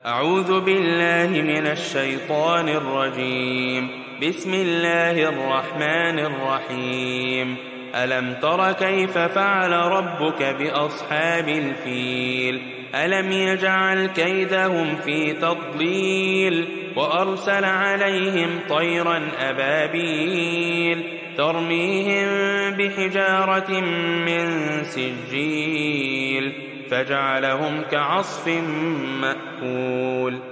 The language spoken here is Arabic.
أعوذ بالله من الشيطان الرجيم. بسم الله الرحمن الرحيم. ألم تر كيف فعل ربك بأصحاب الفيل؟ ألم يجعل كيدهم في تضليل وأرسل عليهم طيرا أبابيل ترميهم بحجارة من سجيل فجعلهم كعصف مأكول.